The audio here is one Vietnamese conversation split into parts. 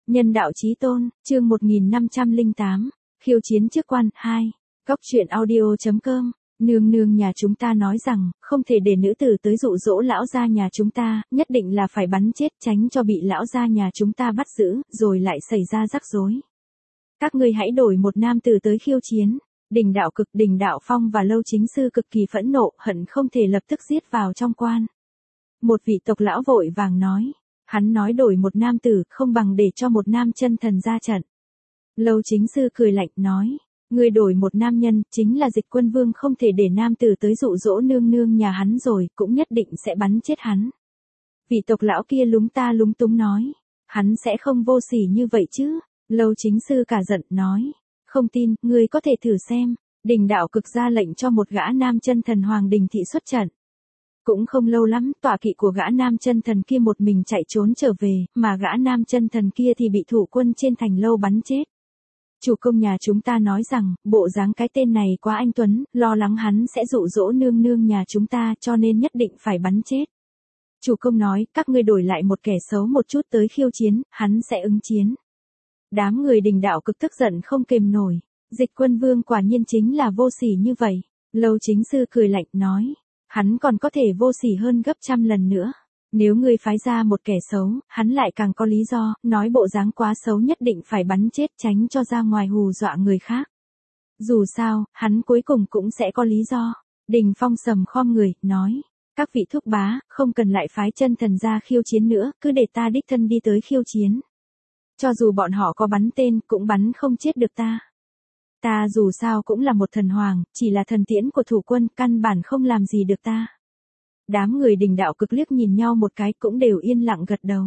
Nhân đạo chí tôn, chương 1508, khiêu chiến chức quan, 2. Góc truyện audio.com. Nương nương nhà chúng ta nói rằng, không thể để nữ tử tới dụ dỗ lão gia nhà chúng ta, nhất định là phải bắn chết tránh cho bị lão gia nhà chúng ta bắt giữ, rồi lại xảy ra rắc rối. Các ngươi hãy đổi một nam tử tới khiêu chiến. Đình đạo cực, Đình đạo phong và Lâu Chính Sư cực kỳ phẫn nộ, hận không thể lập tức giết vào trong quan. Một vị tộc lão vội vàng nói. Hắn nói đổi một nam tử, không bằng để cho một nam chân thần ra trận. Lâu Chính Sư cười lạnh nói. Ngươi đổi một nam nhân, chính là Dịch Quân Vương không thể để nam tử tới dụ dỗ nương nương nhà hắn rồi, cũng nhất định sẽ bắn chết hắn. Vị tộc lão kia lúng ta lúng túng nói. Hắn sẽ không vô sỉ như vậy chứ. Lâu Chính Sư cả giận nói. Không tin, ngươi có thể thử xem. Đình đạo cực ra lệnh cho một gã nam chân thần Hoàng Đình Thị xuất trận. Cũng không lâu lắm, tọa kỵ của gã nam chân thần kia một mình chạy trốn trở về, mà gã nam chân thần kia thì bị thủ quân trên thành lâu bắn chết. Chủ công nhà chúng ta nói rằng, bộ dáng cái tên này quá anh tuấn, lo lắng hắn sẽ dụ dỗ nương nương nhà chúng ta cho nên nhất định phải bắn chết. Chủ công nói, các ngươi đổi lại một kẻ xấu một chút tới khiêu chiến, hắn sẽ ứng chiến. Đám người Đình đạo cực tức giận không kềm nổi. Dịch Quân Vương quả nhiên chính là vô sỉ như vậy. Lâu Chính Sư cười lạnh nói. Hắn còn có thể vô sỉ hơn gấp trăm lần nữa. Nếu ngươi phái ra một kẻ xấu, hắn lại càng có lý do, nói bộ dáng quá xấu nhất định phải bắn chết tránh cho ra ngoài hù dọa người khác. Dù sao, hắn cuối cùng cũng sẽ có lý do. Đình Phong sầm khom người, nói. Các vị thúc bá, không cần lại phái chân thần ra khiêu chiến nữa, cứ để ta đích thân đi tới khiêu chiến. Cho dù bọn họ có bắn tên, cũng bắn không chết được ta. Ta dù sao cũng là một thần hoàng, chỉ là thần tiễn của thủ quân, căn bản không làm gì được ta. Đám người Đình đạo cực liếc nhìn nhau một cái cũng đều yên lặng gật đầu.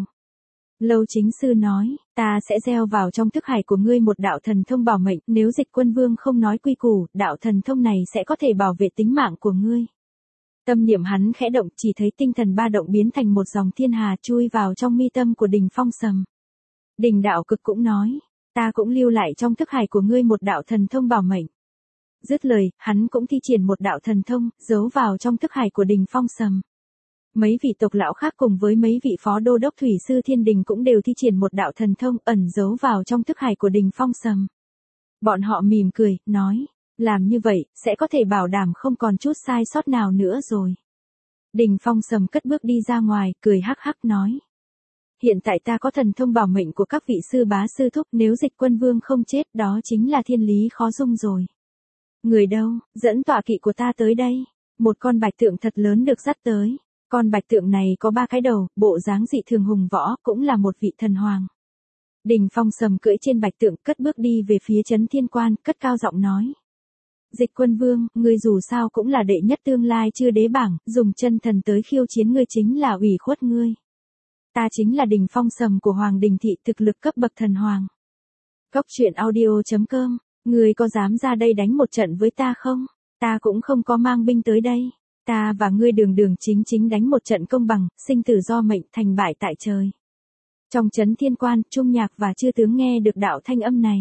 Lâu Chính Sư nói, ta sẽ gieo vào trong thức hải của ngươi một đạo thần thông bảo mệnh, nếu Dịch Quân Vương không nói quy củ, đạo thần thông này sẽ có thể bảo vệ tính mạng của ngươi. Tâm niệm hắn khẽ động, chỉ thấy tinh thần ba động biến thành một dòng thiên hà chui vào trong mi tâm của Đình Phong sầm. Đình đạo cực cũng nói, ta cũng lưu lại trong thức hải của ngươi một đạo thần thông bảo mệnh. Dứt lời, hắn cũng thi triển một đạo thần thông, giấu vào trong thức hải của Đình Phong sầm. Mấy vị tộc lão khác cùng với mấy vị phó đô đốc thủy sư thiên đình cũng đều thi triển một đạo thần thông ẩn giấu vào trong thức hải của Đình Phong sầm. Bọn họ mỉm cười, nói, làm như vậy, sẽ có thể bảo đảm không còn chút sai sót nào nữa rồi. Đình Phong sầm cất bước đi ra ngoài, cười hắc hắc nói. Hiện tại ta có thần thông bảo mệnh của các vị sư bá sư thúc, nếu Dịch Quân Vương không chết, đó chính là thiên lý khó dung rồi. Người đâu, dẫn tọa kỵ của ta tới đây. Một con bạch tượng thật lớn được dắt tới. Con bạch tượng này có 3 cái đầu, bộ dáng dị thường hùng võ, cũng là một vị thần hoàng. Đình Phong sầm cưỡi trên bạch tượng, cất bước đi về phía Trấn Thiên Quan, cất cao giọng nói. Dịch Quân Vương, ngươi dù sao cũng là đệ nhất tương lai chưa đế bảng, dùng chân thần tới khiêu chiến ngươi chính là ủy khuất ngươi. Ta chính là Đình Phong sầm của Hoàng Đình Thị, thực lực cấp bậc thần hoàng. Góc truyện audio.com. Ngươi có dám ra đây đánh một trận với ta không? Ta cũng không có mang binh tới đây. Ta và ngươi đường đường chính chính đánh một trận công bằng, sinh tử do mệnh, thành bại tại trời. Trong Trấn Thiên Quan, Trung Nhạc và Chư Tướng nghe được đạo thanh âm này.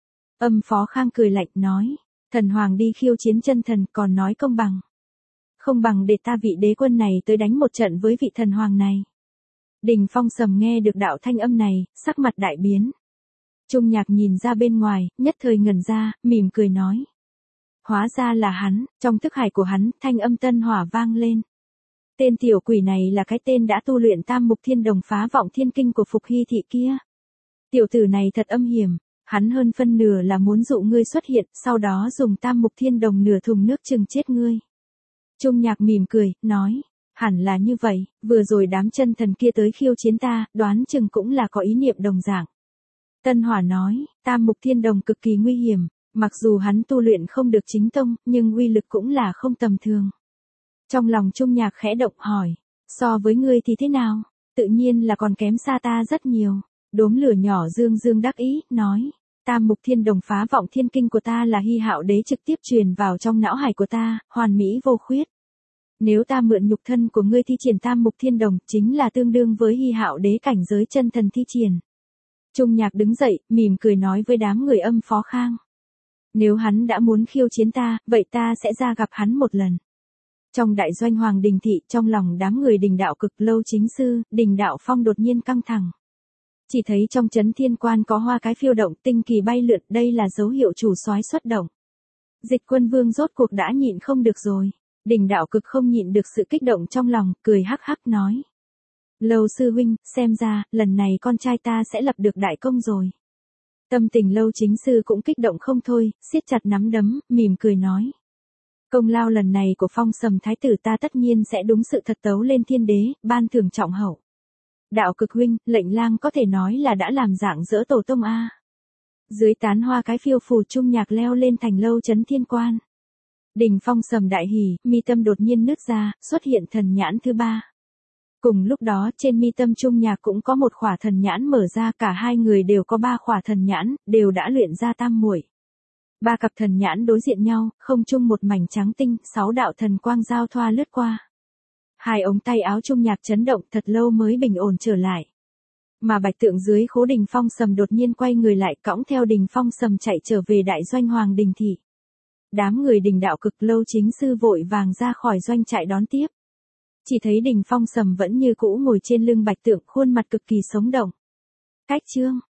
Âm Phó Khang cười lạnh nói, thần hoàng đi khiêu chiến chân thần còn nói công bằng. Không bằng để ta vị đế quân này tới đánh một trận với vị thần hoàng này. Đình Phong sầm nghe được đạo thanh âm này, sắc mặt đại biến. Trung Nhạc nhìn ra bên ngoài, nhất thời ngẩn ra, mỉm cười nói. Hóa ra là hắn, trong thức hải của hắn, thanh âm tân hỏa vang lên. Tên tiểu quỷ này là cái tên đã tu luyện Tam Mục Thiên Đồng phá vọng thiên kinh của Phục Hy Thị kia. Tiểu tử này thật âm hiểm, hắn hơn phân nửa là muốn dụ ngươi xuất hiện, sau đó dùng Tam Mục Thiên Đồng nửa thùng nước chừng chết ngươi. Trung Nhạc mỉm cười, nói. Hẳn là như vậy, vừa rồi đám chân thần kia tới khiêu chiến ta, đoán chừng cũng là có ý niệm đồng dạng. Tân Hỏa nói, Tam Mục Thiên Đồng cực kỳ nguy hiểm, mặc dù hắn tu luyện không được chính tông, nhưng uy lực cũng là không tầm thường. Trong lòng Trung Nhạc khẽ động hỏi, so với ngươi thì thế nào? Tự nhiên là còn kém xa ta rất nhiều. Đốm lửa nhỏ dương dương đắc ý, nói, Tam Mục Thiên Đồng phá vọng thiên kinh của ta là Hy Hạo Đế trực tiếp truyền vào trong não hải của ta, hoàn mỹ vô khuyết. Nếu ta mượn nhục thân của ngươi thi triển Tam Mục Thiên Đồng, chính là tương đương với Hy Hạo Đế cảnh giới chân thần thi triển. Trung Nhạc đứng dậy, mỉm cười nói với đám người Âm Phó Khang. Nếu hắn đã muốn khiêu chiến ta, vậy ta sẽ ra gặp hắn một lần. Trong đại doanh Hoàng Đình Thị, trong lòng đám người Đình đạo cực, Lâu Chính Sư, Đình đạo phong đột nhiên căng thẳng. Chỉ thấy trong trấn thiên quan có hoa cái phiêu động, tinh kỳ bay lượn, đây là dấu hiệu chủ soái xuất động. Dịch Quân Vương rốt cuộc đã nhịn không được rồi. Đỉnh Đạo Cực không nhịn được sự kích động trong lòng, cười hắc hắc nói. Lâu sư huynh, xem ra, lần này con trai ta sẽ lập được đại công rồi. Tâm tình Lâu chính sư cũng kích động không thôi, siết chặt nắm đấm, mỉm cười nói. Công lao lần này của Phong Sầm Thái tử ta tất nhiên sẽ đúng sự thật tấu lên thiên đế, ban thưởng trọng hậu. Đạo Cực huynh, lệnh lang có thể nói là đã làm dạng dỡ tổ tông a. Dưới tán hoa cái phiêu phù trung nhạc leo lên thành Lâu trấn thiên quan. Đình Phong Sầm đại hỉ, mi tâm đột nhiên nứt ra, xuất hiện thần nhãn thứ 3. Cùng lúc đó trên mi tâm trung nhạc cũng có một khỏa thần nhãn mở ra, cả hai người đều có 3 khỏa thần nhãn, đều đã luyện ra tam muội. 3 cặp thần nhãn đối diện nhau, không chung một mảnh trắng tinh, 6 đạo thần quang giao thoa lướt qua. Hai ống tay áo trung nhạc chấn động, thật lâu mới bình ổn trở lại. Mà Bạch Tượng dưới khố Đình Phong Sầm đột nhiên quay người lại, cõng theo Đình Phong Sầm chạy trở về đại doanh Hoàng Đình thị. Đám người Đình Đạo Cực Lâu chính sư vội vàng ra khỏi doanh trại đón tiếp. Chỉ thấy Đình Phong Sầm vẫn như cũ ngồi trên lưng Bạch Tượng, khuôn mặt cực kỳ sống động. Cách chương